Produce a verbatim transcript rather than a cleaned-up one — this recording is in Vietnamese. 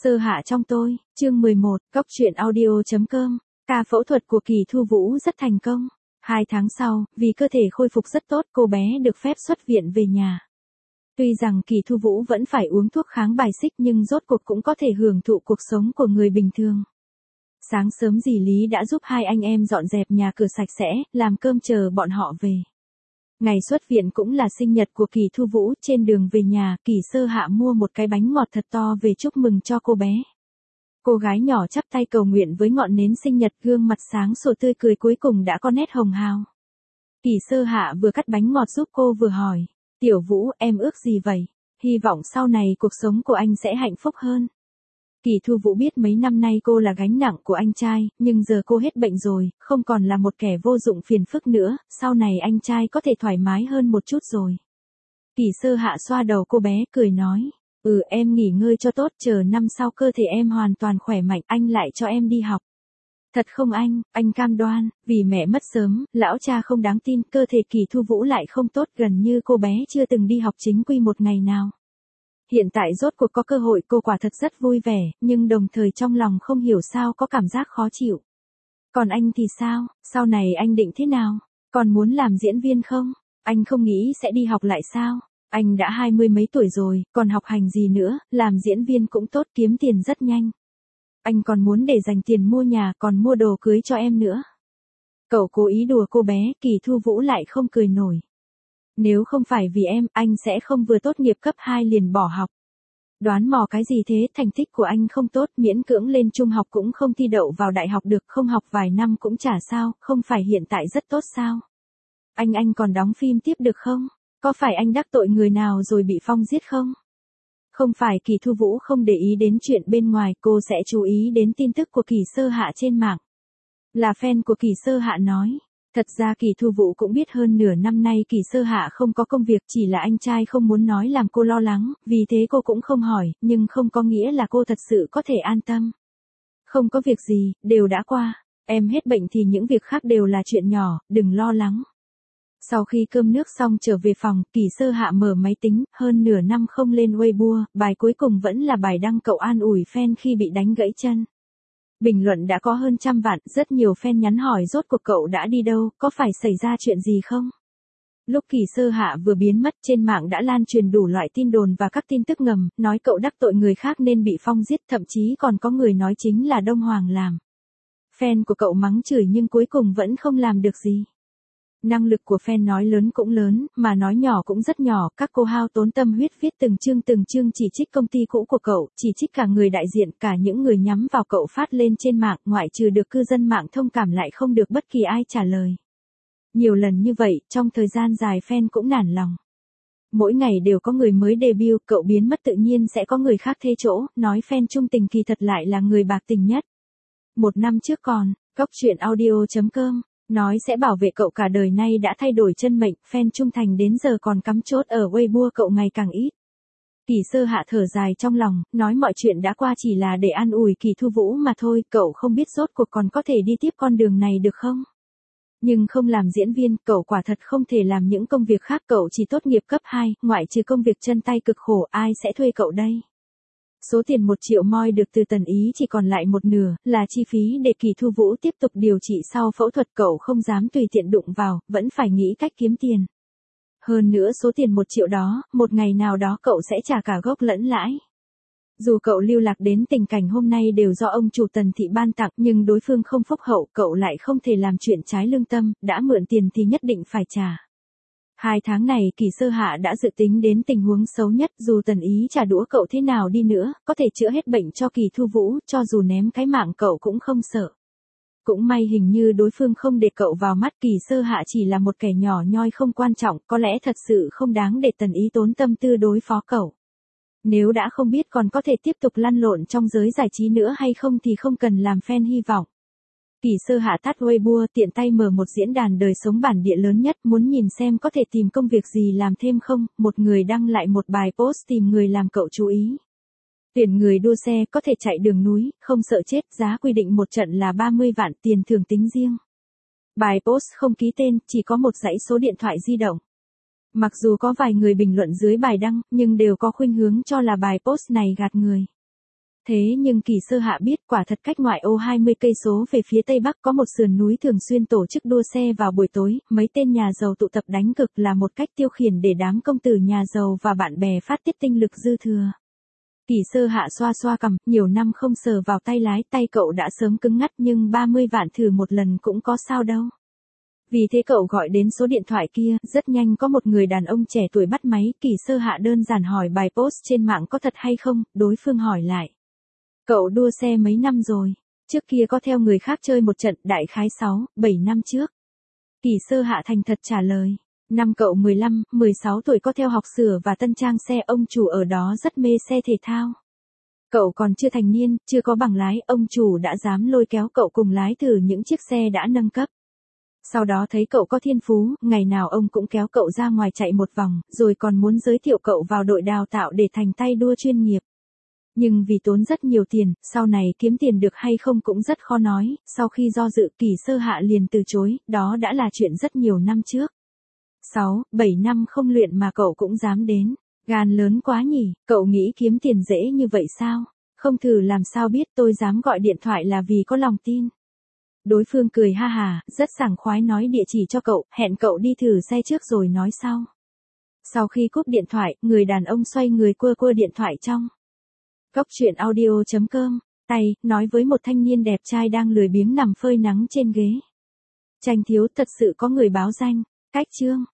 Sơ hạ trong tôi, chương mười một, Cóc truyện audio.com, ca phẫu thuật của Kỳ Thu Vũ rất thành công. Hai tháng sau, vì cơ thể khôi phục rất tốt, cô bé được phép xuất viện về nhà. Tuy rằng Kỳ Thu Vũ vẫn phải uống thuốc kháng bài xích nhưng rốt cuộc cũng có thể hưởng thụ cuộc sống của người bình thường. Sáng sớm dì Lý đã giúp hai anh em dọn dẹp nhà cửa sạch sẽ, làm cơm chờ bọn họ về. Ngày xuất viện cũng là sinh nhật của Kỳ Thu Vũ, trên đường về nhà, Kỳ Sơ Hạ mua một cái bánh ngọt thật to về chúc mừng cho cô bé. Cô gái nhỏ chắp tay cầu nguyện với ngọn nến sinh nhật, gương mặt sáng sủa tươi cười cuối cùng đã có nét hồng hào. Kỳ Sơ Hạ vừa cắt bánh ngọt giúp cô vừa hỏi, Tiểu Vũ, em ước gì vậy? Hy vọng sau này cuộc sống của anh sẽ hạnh phúc hơn. Kỳ Thu Vũ biết mấy năm nay cô là gánh nặng của anh trai, nhưng giờ cô hết bệnh rồi, không còn là một kẻ vô dụng phiền phức nữa, sau này anh trai có thể thoải mái hơn một chút rồi. Kỳ Sơ Hạ xoa đầu cô bé, cười nói, ừ em nghỉ ngơi cho tốt, chờ năm sau cơ thể em hoàn toàn khỏe mạnh, anh lại cho em đi học. Thật không anh, anh cam đoan, vì mẹ mất sớm, lão cha không đáng tin, cơ thể Kỳ Thu Vũ lại không tốt, gần như cô bé chưa từng đi học chính quy một ngày nào. Hiện tại rốt cuộc có cơ hội, cô quả thật rất vui vẻ, nhưng đồng thời trong lòng không hiểu sao có cảm giác khó chịu. Còn anh thì sao, sau này anh định thế nào? Còn muốn làm diễn viên không? Anh không nghĩ sẽ đi học lại sao? Anh đã hai mươi mấy tuổi rồi, còn học hành gì nữa, làm diễn viên cũng tốt, kiếm tiền rất nhanh. Anh còn muốn để dành tiền mua nhà, còn mua đồ cưới cho em nữa. Cậu cố ý đùa cô bé, Kỳ Thu Vũ lại không cười nổi. Nếu không phải vì em, anh sẽ không vừa tốt nghiệp cấp hai liền bỏ học. Đoán mò cái gì thế, thành tích của anh không tốt, miễn cưỡng lên trung học cũng không thi đậu vào đại học được, không học vài năm cũng chả sao, không phải hiện tại rất tốt sao? Anh anh còn đóng phim tiếp được không? Có phải anh đắc tội người nào rồi bị Phong giết không? Không phải. Kỳ Thu Vũ không để ý đến chuyện bên ngoài, cô sẽ chú ý đến tin tức của Kỳ Sơ Hạ trên mạng. Là fan của Kỳ Sơ Hạ nói. Thật ra Kỳ Thu Vũ cũng biết hơn nửa năm nay Kỳ Sơ Hạ không có công việc, chỉ là anh trai không muốn nói làm cô lo lắng, vì thế cô cũng không hỏi, nhưng không có nghĩa là cô thật sự có thể an tâm. Không có việc gì, đều đã qua, em hết bệnh thì những việc khác đều là chuyện nhỏ, đừng lo lắng. Sau khi cơm nước xong trở về phòng, Kỳ Sơ Hạ mở máy tính, hơn nửa năm không lên Weibo, bài cuối cùng vẫn là bài đăng cậu an ủi fan khi bị đánh gãy chân. Bình luận đã có hơn trăm vạn, rất nhiều fan nhắn hỏi rốt cuộc cậu đã đi đâu, có phải xảy ra chuyện gì không? Lúc Kỳ Sơ Hạ vừa biến mất, trên mạng đã lan truyền đủ loại tin đồn và các tin tức ngầm, nói cậu đắc tội người khác nên bị Phong giết, thậm chí còn có người nói chính là Đông Hoàng làm. Fan của cậu mắng chửi nhưng cuối cùng vẫn không làm được gì. Năng lực của fan nói lớn cũng lớn, mà nói nhỏ cũng rất nhỏ, các cô hao tốn tâm huyết viết từng chương từng chương chỉ trích công ty cũ của cậu, chỉ trích cả người đại diện, cả những người nhắm vào cậu phát lên trên mạng, ngoại trừ được cư dân mạng thông cảm lại không được bất kỳ ai trả lời. Nhiều lần như vậy, trong thời gian dài fan cũng nản lòng. Mỗi ngày đều có người mới debut, cậu biến mất tự nhiên sẽ có người khác thế chỗ, nói fan trung tình kỳ thật lại là người bạc tình nhất. Một năm trước còn, Cóc truyện audio.com nói sẽ bảo vệ cậu cả đời, nay đã thay đổi chân mệnh, fan trung thành đến giờ còn cắm chốt ở Weibo cậu ngày càng ít. Kỳ Sơ Hạ thở dài trong lòng, nói mọi chuyện đã qua chỉ là để an ủi Kỳ Thu Vũ mà thôi, cậu không biết rốt cuộc còn có thể đi tiếp con đường này được không? Nhưng không làm diễn viên, cậu quả thật không thể làm những công việc khác, cậu chỉ tốt nghiệp cấp hai, ngoại trừ công việc chân tay cực khổ, ai sẽ thuê cậu đây? Số tiền một triệu moi được từ Tần Ý chỉ còn lại một nửa, là chi phí để Kỳ Thu Vũ tiếp tục điều trị sau phẫu thuật, cậu không dám tùy tiện đụng vào, vẫn phải nghĩ cách kiếm tiền. Hơn nữa số tiền một triệu đó, một ngày nào đó cậu sẽ trả cả gốc lẫn lãi. Dù cậu lưu lạc đến tình cảnh hôm nay đều do ông chủ Tần Thị ban tặng, nhưng đối phương không phúc hậu, cậu lại không thể làm chuyện trái lương tâm, đã mượn tiền thì nhất định phải trả. Hai tháng này Kỳ Sơ Hạ đã dự tính đến tình huống xấu nhất, dù Tần Ý trả đũa cậu thế nào đi nữa, có thể chữa hết bệnh cho Kỳ Thu Vũ, cho dù ném cái mạng cậu cũng không sợ. Cũng may hình như đối phương không để cậu vào mắt, Kỳ Sơ Hạ chỉ là một kẻ nhỏ nhoi không quan trọng, có lẽ thật sự không đáng để Tần Ý tốn tâm tư đối phó cậu. Nếu đã không biết còn có thể tiếp tục lăn lộn trong giới giải trí nữa hay không thì không cần làm fan hy vọng. Kỳ Sơ Hạ tắt Weibo, tiện tay mở một diễn đàn đời sống bản địa lớn nhất, muốn nhìn xem có thể tìm công việc gì làm thêm không, một người đăng lại một bài post tìm người làm cậu chú ý. Tuyển người đua xe, có thể chạy đường núi, không sợ chết, giá quy định một trận là ba mươi vạn, tiền thưởng tính riêng. Bài post không ký tên, chỉ có một dãy số điện thoại di động. Mặc dù có vài người bình luận dưới bài đăng, nhưng đều có khuynh hướng cho là bài post này gạt người. Thế nhưng Kỳ Sơ Hạ biết quả thật cách ngoại ô hai mươi cây số về phía tây bắc có một sườn núi thường xuyên tổ chức đua xe vào buổi tối, mấy tên nhà giàu tụ tập đánh cực là một cách tiêu khiển để đám công tử nhà giàu và bạn bè phát tiết tinh lực dư thừa. Kỳ Sơ Hạ xoa xoa cằm, nhiều năm không sờ vào tay lái, tay cậu đã sớm cứng ngắt nhưng ba mươi vạn thử một lần cũng có sao đâu. Vì thế cậu gọi đến số điện thoại kia, rất nhanh có một người đàn ông trẻ tuổi bắt máy, Kỳ Sơ Hạ đơn giản hỏi bài post trên mạng có thật hay không, đối phương hỏi lại. Cậu đua xe mấy năm rồi? Trước kia có theo người khác chơi một trận, đại khái sáu, bảy năm trước. Kỳ Sơ Hạ thành thật trả lời. Năm cậu mười lăm, mười sáu tuổi có theo học sửa và tân trang xe, ông chủ ở đó rất mê xe thể thao. Cậu còn chưa thành niên, chưa có bằng lái, ông chủ đã dám lôi kéo cậu cùng lái thử những chiếc xe đã nâng cấp. Sau đó thấy cậu có thiên phú, ngày nào ông cũng kéo cậu ra ngoài chạy một vòng, rồi còn muốn giới thiệu cậu vào đội đào tạo để thành tay đua chuyên nghiệp. Nhưng vì tốn rất nhiều tiền, sau này kiếm tiền được hay không cũng rất khó nói, sau khi do dự Kỳ Sơ Hạ liền từ chối, đó đã là chuyện rất nhiều năm trước. sáu, bảy năm không luyện mà cậu cũng dám đến, gan lớn quá nhỉ, cậu nghĩ kiếm tiền dễ như vậy sao? Không thử làm sao biết, tôi dám gọi điện thoại là vì có lòng tin. Đối phương cười ha hà, rất sảng khoái nói địa chỉ cho cậu, hẹn cậu đi thử xe trước rồi nói sau. Sau khi cúp điện thoại, người đàn ông xoay người quơ quơ điện thoại trong Cốc truyện audio chấm com, tay, nói với một thanh niên đẹp trai đang lười biếng nằm phơi nắng trên ghế. Tranh thiếu, thật sự có người báo danh, cách chương.